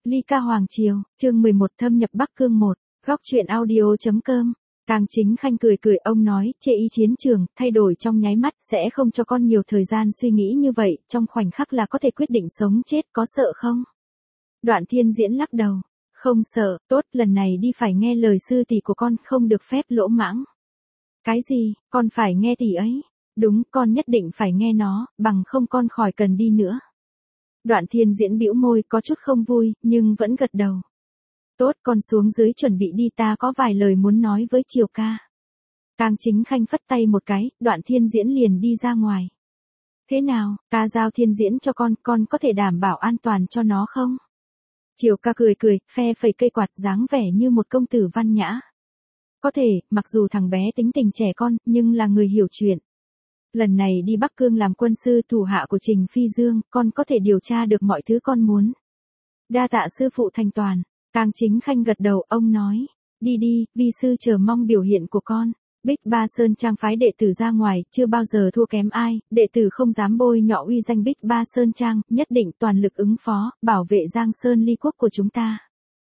Ly ca Hoàng Triều, chương 11 thâm nhập Bắc Cương 1, góc truyện audio.com. Càng Chính Khanh cười cười, ông nói, chê ý chiến trường, thay đổi trong nháy mắt, sẽ không cho con nhiều thời gian suy nghĩ như vậy, trong khoảnh khắc là có thể quyết định sống chết, có sợ không? Đoạn Thiên Diễn lắc đầu, không sợ, tốt, lần này đi phải nghe lời sư tỷ của con, không được phép lỗ mãng. Cái gì, con phải nghe tỷ ấy? Đúng, con nhất định phải nghe nó, bằng không con khỏi cần đi nữa. Đoạn Thiên Diễn bĩu môi, có chút không vui, nhưng vẫn gật đầu. Tốt, con xuống dưới chuẩn bị đi, ta có vài lời muốn nói với Triều ca. Càng Chính Khanh phất tay một cái, Đoạn Thiên Diễn liền đi ra ngoài. Thế nào, ta giao Thiên Diễn cho con có thể đảm bảo an toàn cho nó không? Triều ca cười cười, phe phẩy cây quạt, dáng vẻ như một công tử văn nhã. Có thể, mặc dù thằng bé tính tình trẻ con, nhưng là người hiểu chuyện. Lần này đi Bắc Cương làm quân sư thủ hạ của Trình Phi Dương, con có thể điều tra được mọi thứ con muốn. Đa tạ sư phụ thành toàn. Càng Chính Khanh gật đầu, ông nói, đi đi, vi sư chờ mong biểu hiện của con. Bích Ba Sơn Trang phái đệ tử ra ngoài, chưa bao giờ thua kém ai, đệ tử không dám bôi nhọ uy danh Bích Ba Sơn Trang, nhất định toàn lực ứng phó, bảo vệ Giang Sơn Ly Quốc của chúng ta.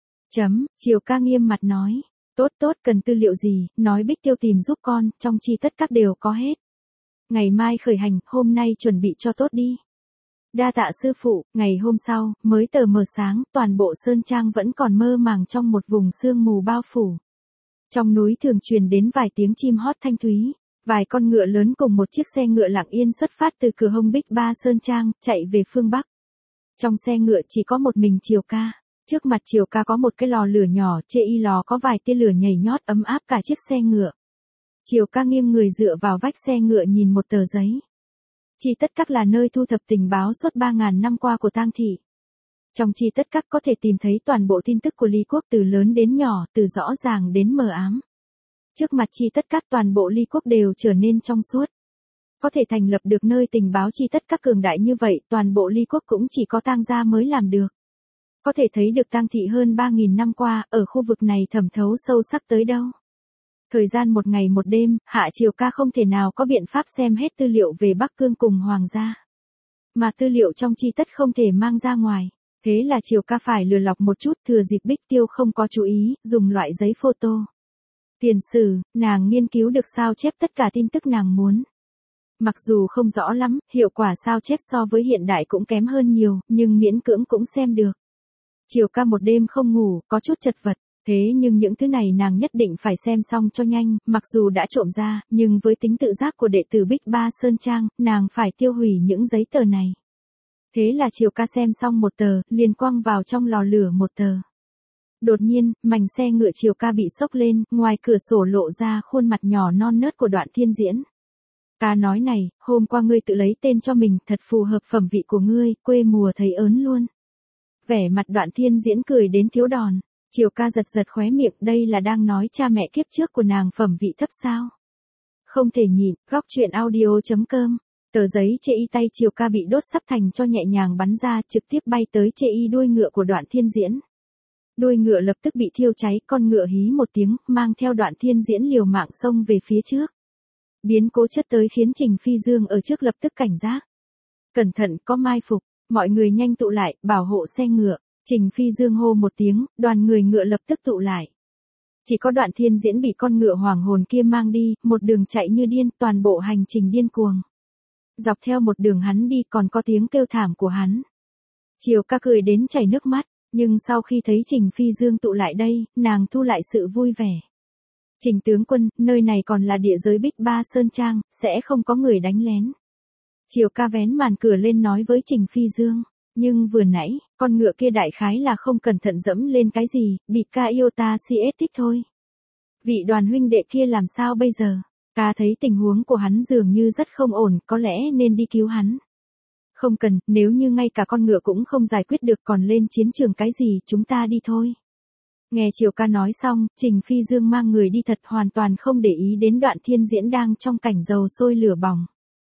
Triều ca nghiêm mặt nói, tốt, cần tư liệu gì, nói Bích Tiêu tìm giúp con, trong chi tất các đều có hết. Ngày mai khởi hành, hôm nay chuẩn bị cho tốt đi. Đa tạ sư phụ. Ngày hôm sau, mới tờ mờ sáng, toàn bộ Sơn Trang vẫn còn mơ màng trong một vùng sương mù bao phủ. Trong núi thường truyền đến vài tiếng chim hót thanh thúy, vài con ngựa lớn cùng một chiếc xe ngựa lặng yên xuất phát từ cửa hông Bích Ba Sơn Trang, chạy về phương Bắc. Trong xe ngựa chỉ có một mình Triều ca. Trước mặt Triều ca có một cái lò lửa nhỏ, chê y lò có vài tia lửa nhảy nhót ấm áp cả chiếc xe ngựa. Triều ca nghiêng người dựa vào vách xe ngựa nhìn một tờ giấy. Chi tất các là nơi thu thập tình báo suốt 3.000 năm qua của Tang thị. Trong chi tất các có thể tìm thấy toàn bộ tin tức của Ly Quốc từ lớn đến nhỏ, từ rõ ràng đến mờ ám. Trước mặt chi tất các toàn bộ Ly Quốc đều trở nên trong suốt. Có thể thành lập được nơi tình báo chi tất các cường đại như vậy, toàn bộ Ly Quốc cũng chỉ có Tang gia mới làm được. Có thể thấy được Tang thị hơn 3.000 năm qua, ở khu vực này thẩm thấu sâu sắc tới đâu. Thời gian một ngày một đêm, Hạ Triều ca không thể nào có biện pháp xem hết tư liệu về Bắc Cương cùng Hoàng gia. Mà tư liệu trong chi tất không thể mang ra ngoài. Thế là Triều ca phải lừa lọc một chút, thừa dịp Bích Tiêu không có chú ý, dùng loại giấy photo. Tiền sử, nàng nghiên cứu được sao chép tất cả tin tức nàng muốn. Mặc dù không rõ lắm, hiệu quả sao chép so với hiện đại cũng kém hơn nhiều, nhưng miễn cưỡng cũng xem được. Triều ca một đêm không ngủ, có chút chật vật. Thế nhưng những thứ này nàng nhất định phải xem xong cho nhanh, mặc dù đã trộm ra, nhưng với tính tự giác của đệ tử Bích Ba Sơn Trang, nàng phải tiêu hủy những giấy tờ này. Thế là Triều ca xem xong một tờ, liền quăng vào trong lò lửa một tờ. Đột nhiên, mảnh xe ngựa Triều ca bị xốc lên, ngoài cửa sổ lộ ra khuôn mặt nhỏ non nớt của Đoạn Thiên Diễn. Ca nói này, hôm qua ngươi tự lấy tên cho mình, thật phù hợp phẩm vị của ngươi, quê mùa thấy ớn luôn. Vẻ mặt Đoạn Thiên Diễn cười đến thiếu đòn. Triều ca giật khóe miệng, đây là đang nói cha mẹ kiếp trước của nàng phẩm vị thấp sao? Không thể nhịn, góc truyện audio.com. Tờ giấy chê y tay Triều ca bị đốt sắp thành cho nhẹ nhàng bắn ra, trực tiếp bay tới chê y đuôi ngựa của Đoạn Thiên Diễn. Đuôi ngựa lập tức bị thiêu cháy, con ngựa hí một tiếng, mang theo Đoạn Thiên Diễn liều mạng xông về phía trước. Biến cố chất tới khiến Trình Phi Dương ở trước lập tức cảnh giác. Cẩn thận, có mai phục, mọi người nhanh tụ lại, bảo hộ xe ngựa. Trình Phi Dương hô một tiếng, đoàn người ngựa lập tức tụ lại. Chỉ có Đoạn Thiên Diễn bị con ngựa hoàng hồn kia mang đi, một đường chạy như điên, toàn bộ hành trình điên cuồng. Dọc theo một đường hắn đi còn có tiếng kêu thảm của hắn. Triều ca cười đến chảy nước mắt, nhưng sau khi thấy Trình Phi Dương tụ lại đây, nàng thu lại sự vui vẻ. Trình tướng quân, nơi này còn là địa giới Bích Ba Sơn Trang, sẽ không có người đánh lén. Triều ca vén màn cửa lên nói với Trình Phi Dương. Nhưng vừa nãy, con ngựa kia đại khái là không cẩn thận dẫm lên cái gì, bị ca yêu ta thích thôi. Vị đoàn huynh đệ kia làm sao bây giờ? Ca thấy tình huống của hắn dường như rất không ổn, có lẽ nên đi cứu hắn. Không cần, nếu như ngay cả con ngựa cũng không giải quyết được còn lên chiến trường cái gì, chúng ta đi thôi. Nghe Triều ca nói xong, Trình Phi Dương mang người đi thật, hoàn toàn không để ý đến Đoạn Thiên Diễn đang trong cảnh dầu sôi lửa bỏng.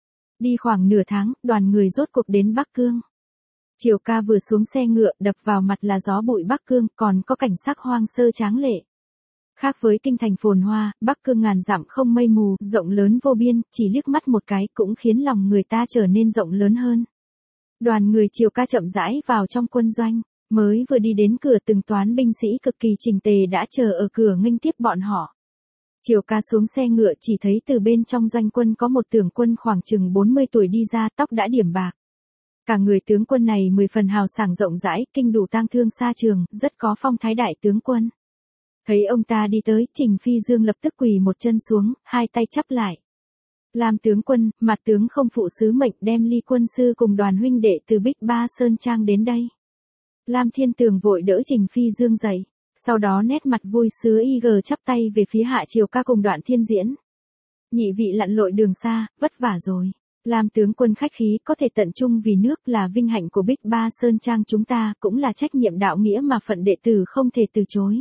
Đi khoảng nửa tháng, đoàn người rốt cuộc đến Bắc Cương. Triều ca vừa xuống xe ngựa, đập vào mặt là gió bụi Bắc Cương, còn có cảnh sắc hoang sơ tráng lệ. Khác với kinh thành phồn hoa, Bắc Cương ngàn dặm không mây mù, rộng lớn vô biên, chỉ liếc mắt một cái cũng khiến lòng người ta trở nên rộng lớn hơn. Đoàn người Triều ca chậm rãi vào trong quân doanh. Mới vừa đi đến cửa từng toán binh sĩ cực kỳ chỉnh tề đã chờ ở cửa nghênh tiếp bọn họ. Triều ca xuống xe ngựa chỉ thấy từ bên trong doanh quân có một tướng quân khoảng chừng 40 tuổi đi ra, tóc đã điểm bạc. Cả người tướng quân này 10 phần hào sảng rộng rãi, kinh đủ tang thương xa trường, rất có phong thái đại tướng quân. Thấy ông ta đi tới, Trình Phi Dương lập tức quỳ một chân xuống, hai tay chắp lại. Lam tướng quân, mặt tướng không phụ sứ mệnh đem Ly quân sư cùng đoàn huynh đệ từ Bích Ba Sơn Trang đến đây. Lam Thiên Tường vội đỡ Trình Phi Dương dậy, sau đó nét mặt vui sướng chắp tay về phía Hạ Triều ca cùng Đoạn Thiên Diễn. Nhị vị lặn lội đường xa, vất vả rồi. Lam tướng quân khách khí, có thể tận trung vì nước là vinh hạnh của Bích Ba Sơn Trang chúng ta, cũng là trách nhiệm đạo nghĩa mà phận đệ tử không thể từ chối.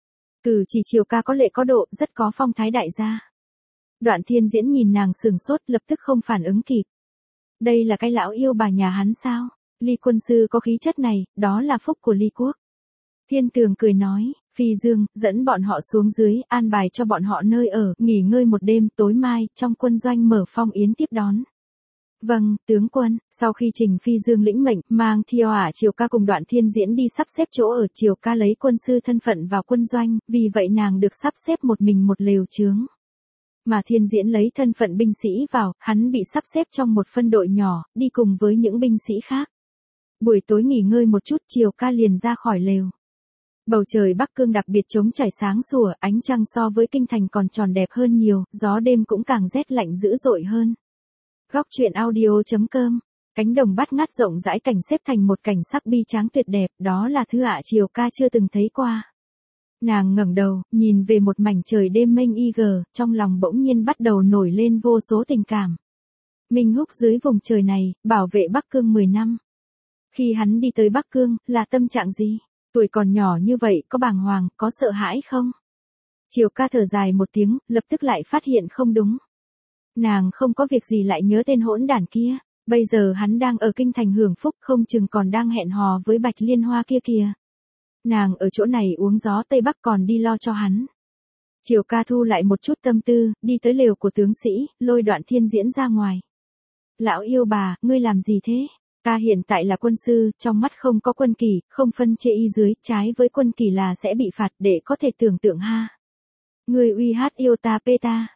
Cử chỉ Triều ca có lệ có độ, rất có phong thái đại gia. Đoạn Thiên Diễn nhìn nàng sừng sốt, lập tức không phản ứng kịp. Đây là cái lão yêu bà nhà hắn sao? Ly quân sư có khí chất này, đó là phúc của Ly quốc. Thiên Tường cười nói, Phi Dương, dẫn bọn họ xuống dưới, an bài cho bọn họ nơi ở, nghỉ ngơi một đêm, tối mai, trong quân doanh mở phong yến tiếp đón. Vâng, tướng quân, sau khi Trình Phi Dương lĩnh mệnh, mang theo Triều ca cùng Đoạn Thiên Diễn đi sắp xếp chỗ ở, Triều ca lấy quân sư thân phận vào quân doanh, vì vậy nàng được sắp xếp một mình một lều chướng. Mà Thiên Diễn lấy thân phận binh sĩ vào, hắn bị sắp xếp trong một phân đội nhỏ, đi cùng với những binh sĩ khác. Buổi tối nghỉ ngơi một chút, Triều ca liền ra khỏi lều. Bầu trời Bắc Cương đặc biệt trống trải sáng sủa, ánh trăng so với kinh thành còn tròn đẹp hơn nhiều, gió đêm cũng càng rét lạnh dữ dội hơn. Góc truyện audio.com. Cánh đồng bát ngát rộng rãi cảnh xếp thành một cảnh sắc bi tráng tuyệt đẹp, đó là thứ Triều ca chưa từng thấy qua. Nàng ngẩng đầu, nhìn về một mảnh trời đêm mênh trong lòng bỗng nhiên bắt đầu nổi lên vô số tình cảm. Minh Húc dưới vùng trời này, bảo vệ Bắc Cương 10 năm. Khi hắn đi tới Bắc Cương, là tâm trạng gì? Tuổi còn nhỏ như vậy, có bàng hoàng, có sợ hãi không? Triều ca thở dài một tiếng, lập tức lại phát hiện không đúng. Nàng không có việc gì lại nhớ tên hỗn đản kia, bây giờ hắn đang ở kinh thành hưởng phúc, không chừng còn đang hẹn hò với Bạch Liên Hoa kia kìa. Nàng ở chỗ này uống gió Tây Bắc còn đi lo cho hắn. Triều ca thu lại một chút tâm tư, đi tới lều của tướng sĩ, lôi Đoạn Thiên Diễn ra ngoài. Lão yêu bà, ngươi làm gì thế? Ta hiện tại là quân sư, trong mắt không có quân kỷ, không phân chê y dưới, trái với quân kỷ là sẽ bị phạt, để có thể tưởng tượng ha. Ngươi uy hát yêu ta pê ta.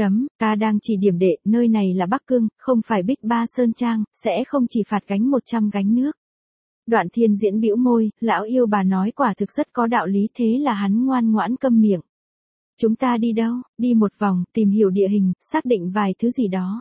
Ta đang chỉ điểm đệ, nơi này là Bắc Cương, không phải Bích Ba Sơn Trang, sẽ không chỉ phạt gánh 100 gánh nước. Đoạn Thiên Diễn bĩu môi, lão yêu bà nói quả thực rất có đạo lý, thế là hắn ngoan ngoãn câm miệng. Chúng ta đi đâu? Đi một vòng, tìm hiểu địa hình, xác định vài thứ gì đó.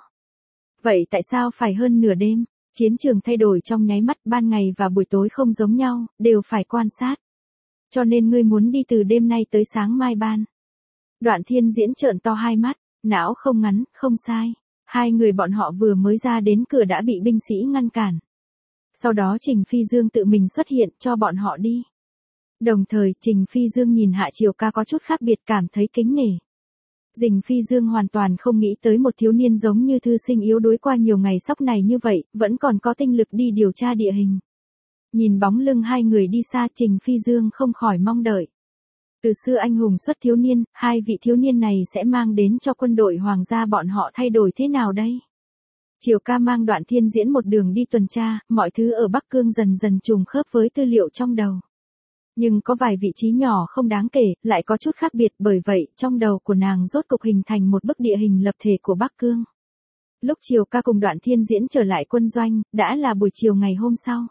Vậy tại sao phải hơn nửa đêm? Chiến trường thay đổi trong nháy mắt, ban ngày và buổi tối không giống nhau, đều phải quan sát. Cho nên ngươi muốn đi từ đêm nay tới sáng mai ban. Đoạn Thiên Diễn trợn to hai mắt, não không ngắn, không sai. Hai người bọn họ vừa mới ra đến cửa đã bị binh sĩ ngăn cản. Sau đó Trình Phi Dương tự mình xuất hiện cho bọn họ đi. Đồng thời Trình Phi Dương nhìn Hạ Triều ca có chút khác biệt, cảm thấy kính nể. Trình Phi Dương hoàn toàn không nghĩ tới một thiếu niên giống như thư sinh yếu đuối qua nhiều ngày sóc này như vậy, vẫn còn có tinh lực đi điều tra địa hình. Nhìn bóng lưng hai người đi xa, Trình Phi Dương không khỏi mong đợi. Từ xưa anh hùng xuất thiếu niên, hai vị thiếu niên này sẽ mang đến cho quân đội hoàng gia bọn họ thay đổi thế nào đây? Triều ca mang Đoạn Thiên Diễn một đường đi tuần tra, mọi thứ ở Bắc Cương dần dần trùng khớp với tư liệu trong đầu. Nhưng có vài vị trí nhỏ không đáng kể, lại có chút khác biệt, bởi vậy, trong đầu của nàng rốt cục hình thành một bức địa hình lập thể của Bắc Cương. Lúc Triều ca cùng Đoạn Thiên Diễn trở lại quân doanh, đã là buổi chiều ngày hôm sau.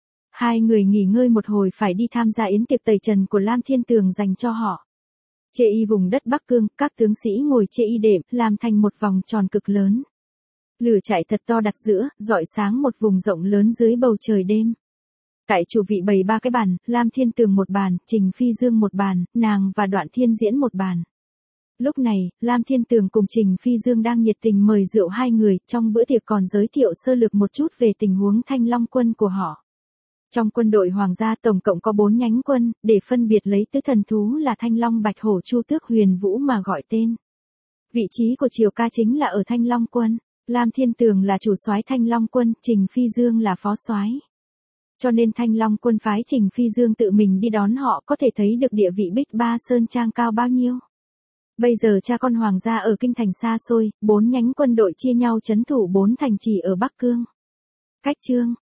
Hai người nghỉ ngơi một hồi phải đi tham gia yến tiệc tẩy trần của Lam Thiên Tường dành cho họ. Chê y vùng đất Bắc Cương, các tướng sĩ ngồi chê y đệm, làm thành một vòng tròn cực lớn. Lửa chạy thật to đặt giữa, rọi sáng một vùng rộng lớn dưới bầu trời đêm. Tại chủ vị bày ba cái bàn, Lam Thiên Tường một bàn, Trình Phi Dương một bàn, nàng và Đoạn Thiên Diễn một bàn. Lúc này, Lam Thiên Tường cùng Trình Phi Dương đang nhiệt tình mời rượu hai người, trong bữa tiệc còn giới thiệu sơ lược một chút về tình huống Thanh Long quân của họ. Trong quân đội hoàng gia tổng cộng có 4 nhánh quân, để phân biệt lấy tứ thần thú là Thanh Long Bạch Hổ Chu Tước Huyền Vũ mà gọi tên. Vị trí của Triều ca chính là ở Thanh Long quân, Lam Thiên Tường là chủ soái Thanh Long quân, Trình Phi Dương là phó soái. Cho nên Thanh Long quân phái Trình Phi Dương tự mình đi đón họ, có thể thấy được địa vị Bích Ba Sơn Trang cao bao nhiêu. Bây giờ cha con hoàng gia ở kinh thành xa xôi, 4 nhánh quân đội chia nhau trấn thủ 4 thành trì ở Bắc Cương. Cách chương